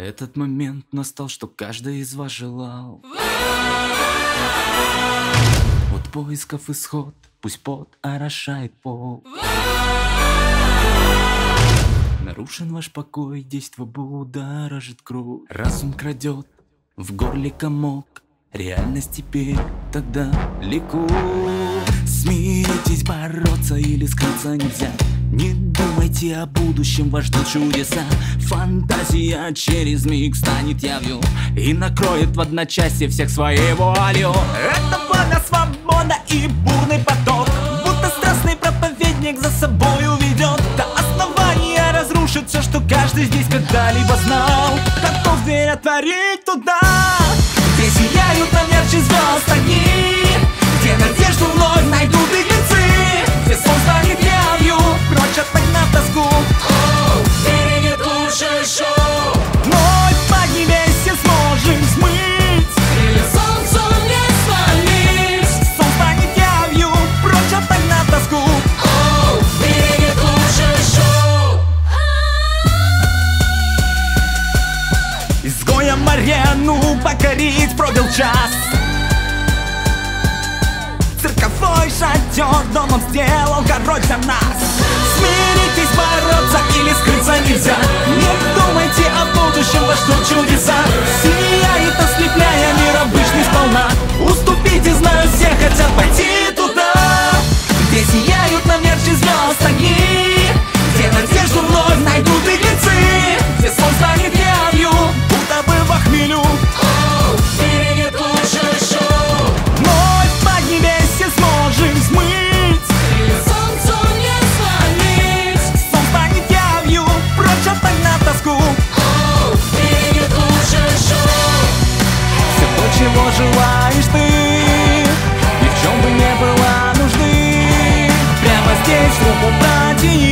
Этот момент настал, что каждый из вас желал. От поисков исход, пусть пот орошает пол. Нарушен ваш покой, действо будоражит кровь. Разум крадет, в горле комок. Реальность теперь так далеко. Смиритесь, бороться или скрыться нельзя. Не думайте о будущем, вас ждут чудеса. Фантазия через миг станет явью и накроет в одночасье всех своей вуалью. Это пламя, свобода и бурный поток, будто страстный проповедник за собой уведет. До основания разрушит все, что каждый здесь когда-либо знал. Готов дверь отворить туда, где сияют нам ярче звезд огни, где надежду вновь найдут беглецы, где сон станет явью, прочь отогнав тоску. Впереди лучшее шоу. Вновь поднимемся, сможем смыть, или солнцу не свалить. Сон станет явью, прочь отогнав тоску. Впереди лучшее шоу. Изгоем арену покорить пробил час. Цирковой шатер домом сделал король за нас. Смиритесь, бороться или скрыться нельзя. Не думайте о будущем, во что чудеса. Сияет, ослепляя мир обычный сполна. Уступите, знаю, все хотят пойти туда, где сияют нам ярче звезд огни, где надежду вновь найдут беглецы, где сон станет явью, будто бы во хмелю. Впереди лучшее шоу. Вновь поднимемся, сможем смыть, или солнцу не свалить. Сон станет явью, прочь отогнав тоску. Впереди лучшее шоу. Все то, чего желаешь ты, и в чем бы не было нужды, прямо здесь руку протяни.